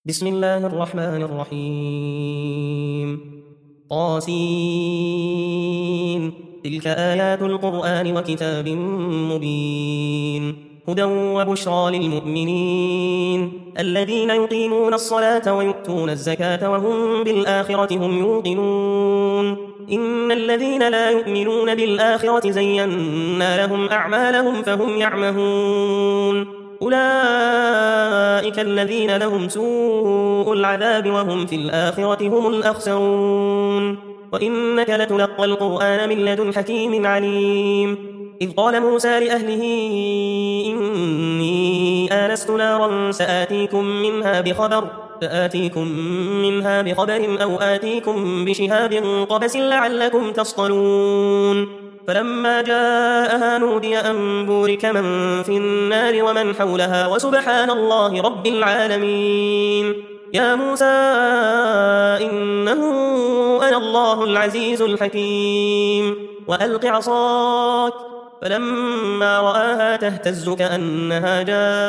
بسم الله الرحمن الرحيم طاسين تلك آيات القرآن وكتاب مبين هدى وبشرى للمؤمنين الذين يقيمون الصلاة ويؤتون الزكاة وهم بالآخرة هم يوقنون إن الذين لا يؤمنون بالآخرة زينا لهم أعمالهم فهم يعمهون أولئك الذين لهم سوء العذاب وهم في الآخرة هم الأخسرون وإنك لتلقى القرآن من لدن حكيم عليم إذ قال موسى لأهله إني آنست نارا سآتيكم منها بخبر أو آتيكم بشهاب قبس لعلكم تصطلون فلما جاءها نودي أن بورك من في النار ومن حولها وسبحان الله رب العالمين يا موسى إنه أنا الله العزيز الحكيم وألق عصاك فلما رآها تهتز كأنها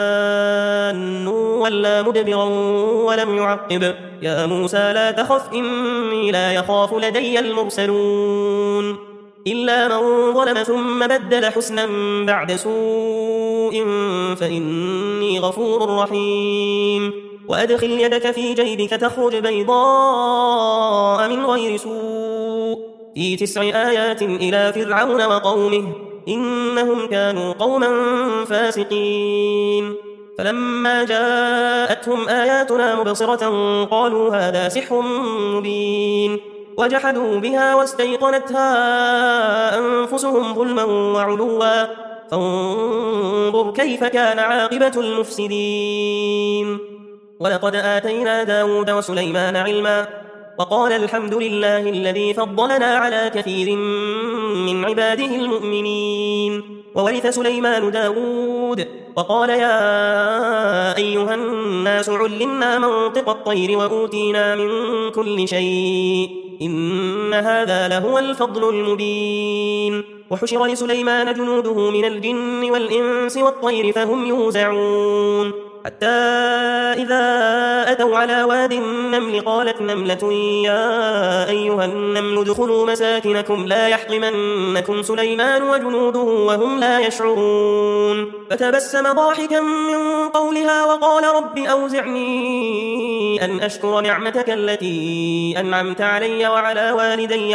جان ولا مدبرا ولم يعقب يا موسى لا تخف إني لا يخاف لدي المرسلون إلا من ظلم ثم بدل حسنا بعد سوء فإني غفور رحيم وأدخل يدك في جيبك تخرج بيضاء من غير سوء في 9 آيات إلى فرعون وقومه إنهم كانوا قوما فاسقين فلما جاءتهم آياتنا مبصرة قالوا هذا سحر مبين وجحدوا بها واستيقنتها أنفسهم ظلما وعلوا فانظر كيف كان عاقبة المفسدين ولقد آتينا داود وسليمان علما وقال الحمد لله الذي فضلنا على كثير من عباده المؤمنين وورث سليمان داود وقال يا أيها الناس علمنا منطق الطير وأوتينا من كل شيء إن هذا لهو الفضل المبين وحشر لسليمان جنوده من الجن والإنس والطير فهم يوزعون حتى إذا أتوا على واد النمل قالت نملة يا أيها النمل ادخلوا مساكنكم لا يحطمنكم سليمان وجنوده وهم لا يشعرون فتبسم ضاحكا من قولها وقال رب أوزعني أن أشكر نعمتك التي أنعمت علي وعلى والدي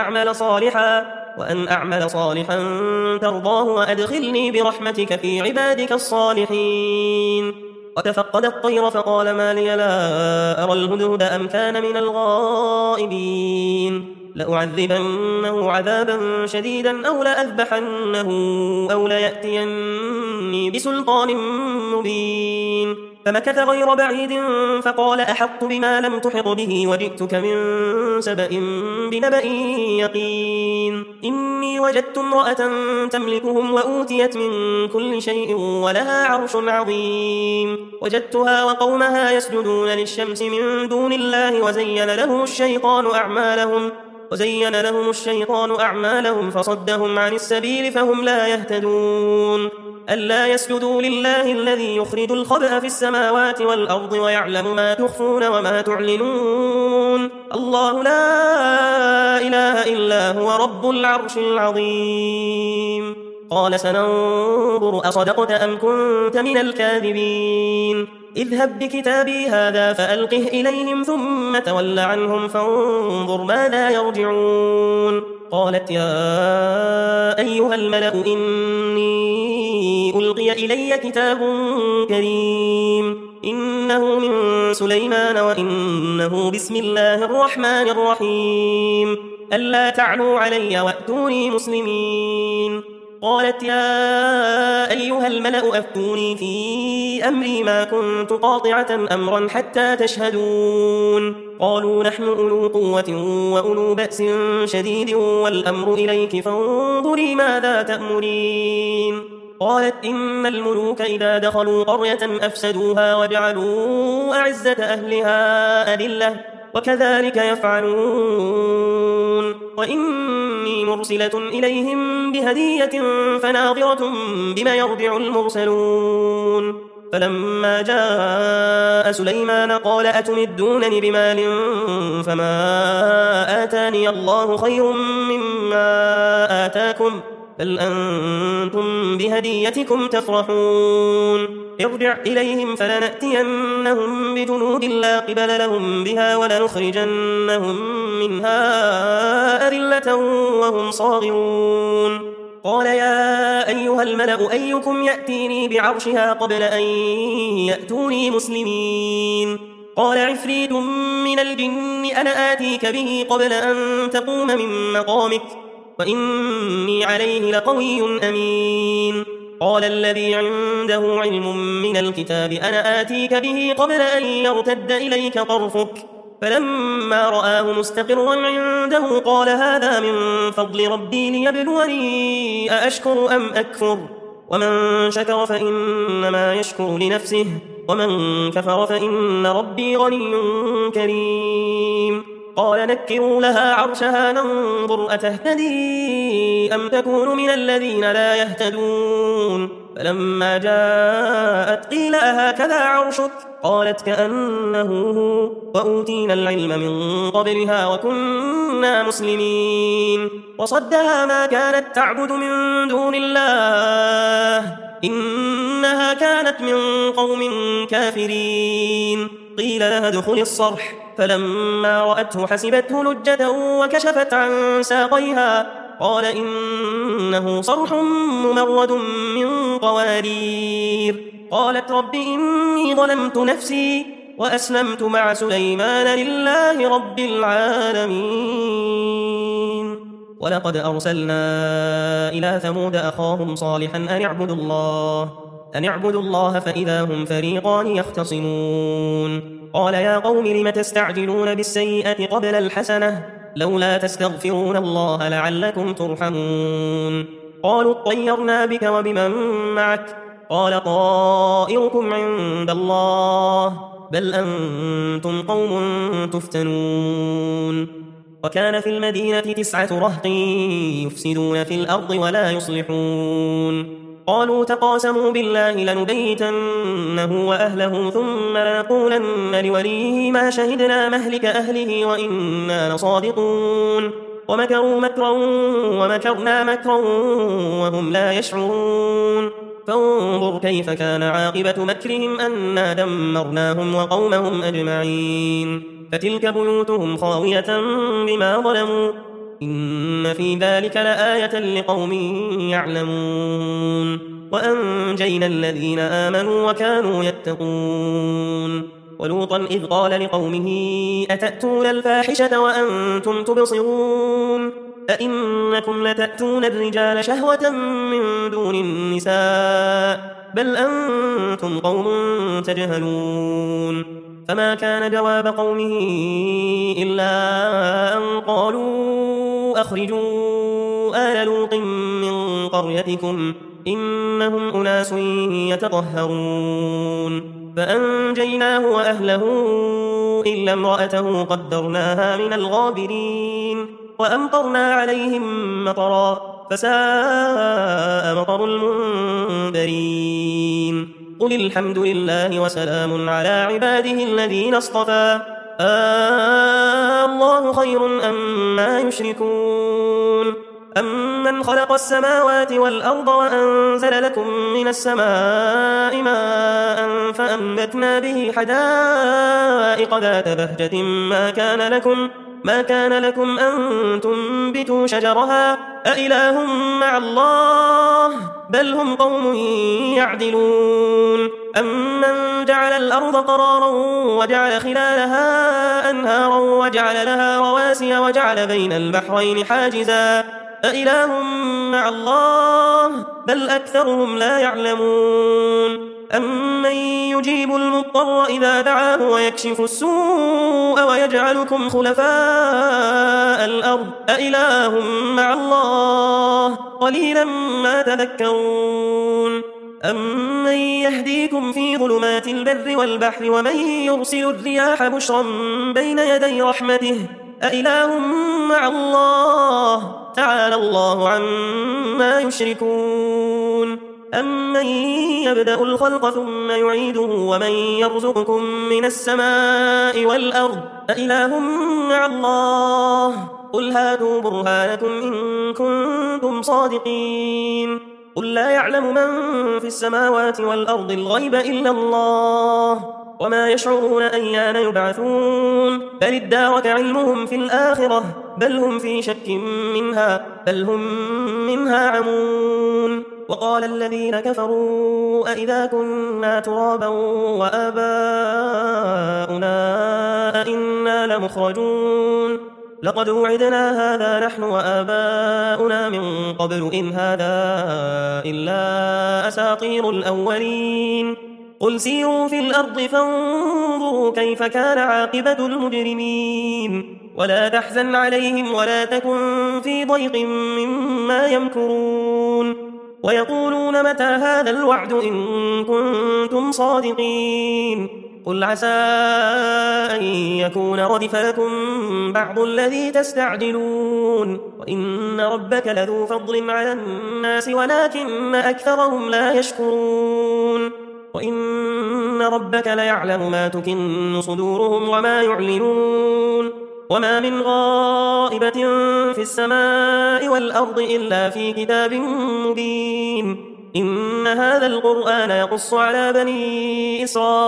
وأن أعمل صالحا ترضاه وأدخلني برحمتك في عبادك الصالحين وتفقد الطير فقال ما لي لا أرى الهدهد أم كان من الغائبين لأعذبنه عذابا شديدا أو لأذبحنه أو ليأتيني بسلطان مبين فمكث غير بعيد فقال أحطت بما لم تحط به وجئتك من سبأ بنبأ يقين إني وجدت امرأة تملكهم وأوتيت من كل شيء ولها عرش عظيم وجدتها وقومها يسجدون للشمس من دون الله وزين لهم الشيطان أعمالهم فصدهم عن السبيل فهم لا يهتدون ألا يسجدوا لله الذي يخرج الخبأ في السماوات والأرض ويعلم ما تخفون وما تعلنون الله لا إله إلا هو رب العرش العظيم قال سننظر أصدقت أم كنت من الكاذبين اذهب بكتابي هذا فألقه إليهم ثم تول عنهم فانظر ماذا يرجعون قالت يا أيها الملأ إني ألقي إلي كتاب كريم إنه من سليمان وإنه بسم الله الرحمن الرحيم ألا تعلوا علي وأتوني مسلمين قالت يا أيها الملأ أفتوني في أمري ما كنت قاطعة أمرا حتى تشهدون قالوا نحن أولو قوة وأولو بأس شديد والأمر إليك فانظري ماذا تأمرين قالت إن الملوك إذا دخلوا قرية أفسدوها وجعلوا أعزة أهلها أذلة وكذلك يفعلون وإني مرسلة إليهم بهدية فناظرة بما يرجع المرسلون فلما جاء سليمان قال أتمدونني بمال فما آتاني الله خير مما آتاكم بل أنتم بهديتكم تفرحون ارجع إليهم فلنأتينهم بجنود لا قبل لهم بها ولنخرجنهم منها أذلة وهم صاغرون قال يا أيها الملأ أيكم يأتيني بعرشها قبل أن يأتوني مسلمين قال عفريت من الجن أنا آتيك به قبل أن تقوم من مقامك وإني عليه لقوي أمين قال الذي عنده علم من الكتاب أنا آتيك به قبل أن يرتد إليك طرفك فلما رآه مستقرا عنده قال هذا من فضل ربي ليبلوني أأشكر أم أكفر ومن شكر فإنما يشكر لنفسه ومن كفر فإن ربي غني كريم قال نكروا لها عرشها ننظر أتهتدي أم تكون من الذين لا يهتدون فلما جاءت قيل أهكذا عرشك قالت كأنه هو وأوتينا العلم من قبلها وكنا مسلمين وصدها ما كانت تعبد من دون الله إنها كانت من قوم كافرين قيل لها ادخل الصرح فلما رأته حسبته لجة وكشفت عن ساقيها قال إنه صرح ممرد من قوارير قالت رب إني ظلمت نفسي وأسلمت مع سليمان لله رب العالمين ولقد أرسلنا إلى ثمود أخاهم صالحا أن اعبدوا الله فإذا هم فريقان يختصمون قال يا قوم لم تستعجلون بالسيئة قبل الحسنة لولا تستغفرون الله لعلكم ترحمون قالوا اطيرنا بك وبمن معك قال طائركم عند الله بل أنتم قوم تفتنون وكان في المدينة 9 رهط يفسدون في الأرض ولا يصلحون قالوا تقاسموا بالله لنبيتنه وأهله ثم لنقولن لوليه ما شهدنا مهلك أهله وإنا لصادقون ومكروا مكرا ومكرنا مكرا وهم لا يشعرون فانظر كيف كان عاقبة مكرهم أنا دمرناهم وقومهم أجمعين فتلك بيوتهم خاوية بما ظلموا إن في ذلك لآية لقوم يعلمون وأنجينا الذين آمنوا وكانوا يتقون ولوطا إذ قال لقومه أتأتون الفاحشة وأنتم تبصرون أئنكم لتأتون الرجال شهوة من دون النساء بل أنتم قوم تجهلون فما كان جواب قومه إلا أن قالوا أخرجوا آل لوط من قريتكم إنهم أناس يتطهرون فأنجيناه وأهله إلا امرأته قدرناها من الغابرين وأمطرنا عليهم مطرا فساء مطر المنذرين قل الحمد لله وسلام على عباده الذين اصطفى الله خير أما يشركون أمن خلق السماوات والأرض وأنزل لكم من السماء ماء فأنبتنا به حدائق ذات بهجة ما كان لكم أن تنبتوا شجرها أإله مع الله بل هم قوم يعدلون أمن جعل الأرض قرارا وجعل خلالها أنهارا وجعل لها رواسي وجعل بين البحرين حاجزا أإله مع الله بل أكثرهم لا يعلمون أمن يجيب المضطر إذا دعاه ويكشف السوء ويجعلكم خلفاء الأرض أإله مع الله قليلا ما تذكرون أمن يهديكم في ظلمات البر والبحر ومن يرسل الرياح بشرا بين يدي رحمته أإله مع الله تعالى الله عما يشركون أمن يبدأ الخلق ثم يعيده ومن يرزقكم من السماء والأرض أإله مع الله قل هاتوا برهانكم إن كنتم صادقين قل لا يعلم من في السماوات والأرض الغيب إلا الله وما يشعرون أيان يبعثون بل ادارك علمهم في الآخرة بل هم في شك منها بل هم منها عمون وقال الذين كفروا أئذا كنا ترابا وآباؤنا أئنا لمخرجون لقد وعدنا هذا نحن وآباؤنا من قبل إن هذا إلا أساطير الأولين قل سيروا في الأرض فانظروا كيف كان عاقبة المجرمين ولا تحزن عليهم ولا تكن في ضيق مما يمكرون ويقولون متى هذا الوعد إن كنتم صادقين قل عسى أن يكون ردف لكم بعض الذي تستعجلون وإن ربك لذو فضل على الناس ولكن أكثرهم لا يشكرون وإن ربك ليعلم ما تكن صدورهم وما يعلنون وما من غائبة في السماء والأرض إلا في كتاب مبين إن هذا القرآن يقص على بني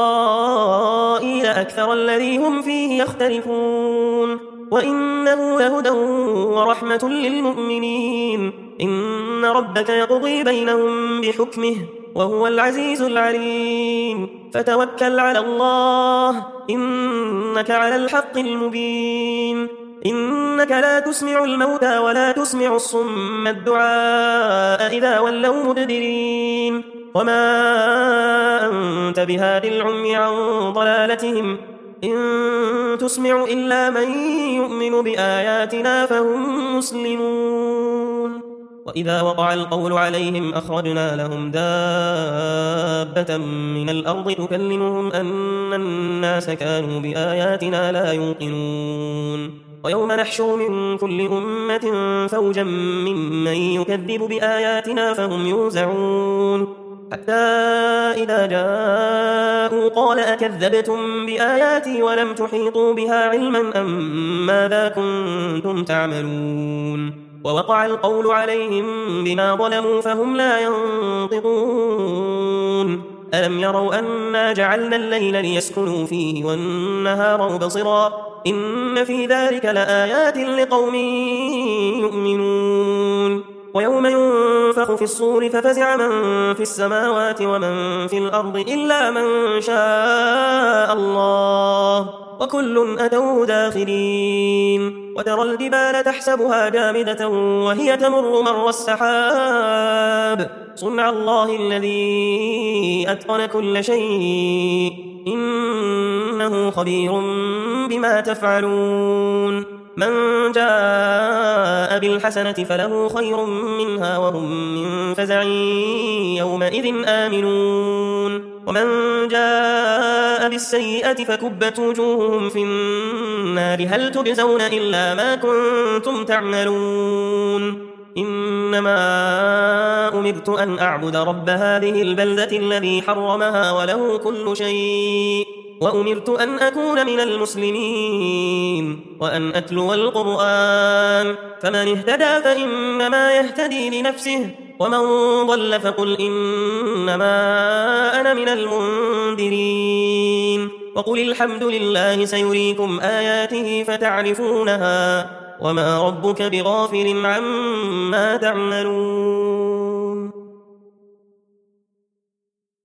إسرائيل أكثر الذي هم فيه يختلفون وإنه لهدى ورحمة للمؤمنين إن ربك يقضي بينهم بحكمه وهو العزيز العليم فتوكل على الله إنك على الحق المبين إنك لا تسمع الموتى ولا تسمع الصم الدعاء إذا ولوا مدبرين وما أنت بهاد العمي عن ضلالتهم إن تسمع إلا من يؤمن بآياتنا فهم مسلمون وإذا وقع القول عليهم أخرجنا لهم دابة من الأرض تكلمهم أن الناس كانوا بآياتنا لا يوقنون ويوم نحشر من كل أمة فوجا ممن يكذب بآياتنا فهم يوزعون حتى إذا جاءوا قال أكذبتم بآياتي ولم تحيطوا بها علما أم ماذا كنتم تعملون ووقع القول عليهم بما ظلموا فهم لا ينطقون ألم يروا أنا جعلنا الليل ليسكنوا فيه والنهار مبصرا إن في ذلك لآيات لقوم يؤمنون ويوم ينفخ في الصور ففزع من في السماوات ومن في الأرض إلا من شاء الله وكل أتوه داخرين وترى الجبال تحسبها جامدة وهي تمر مر السحاب صنع الله الذي أتقن كل شيء إنه خبير بما تفعلون من جاء بالحسنة فله خير منها وهم من فزع يومئذ آمنون ومن جاء بالسيئة فكبت وجوههم في النار هل تجزون إلا ما كنتم تعملون إنما أمرت أن أعبد رب هذه البلدة الذي حرمها وله كل شيء وأمرت أن أكون من المسلمين وأن أتلو القرآن فمن اهتدى فإنما يهتدي لنفسه ومن ضل فقل إنما أنا من المنذرين وقل الحمد لله سيريكم آياته فتعرفونها وما ربك بغافل عما تعملون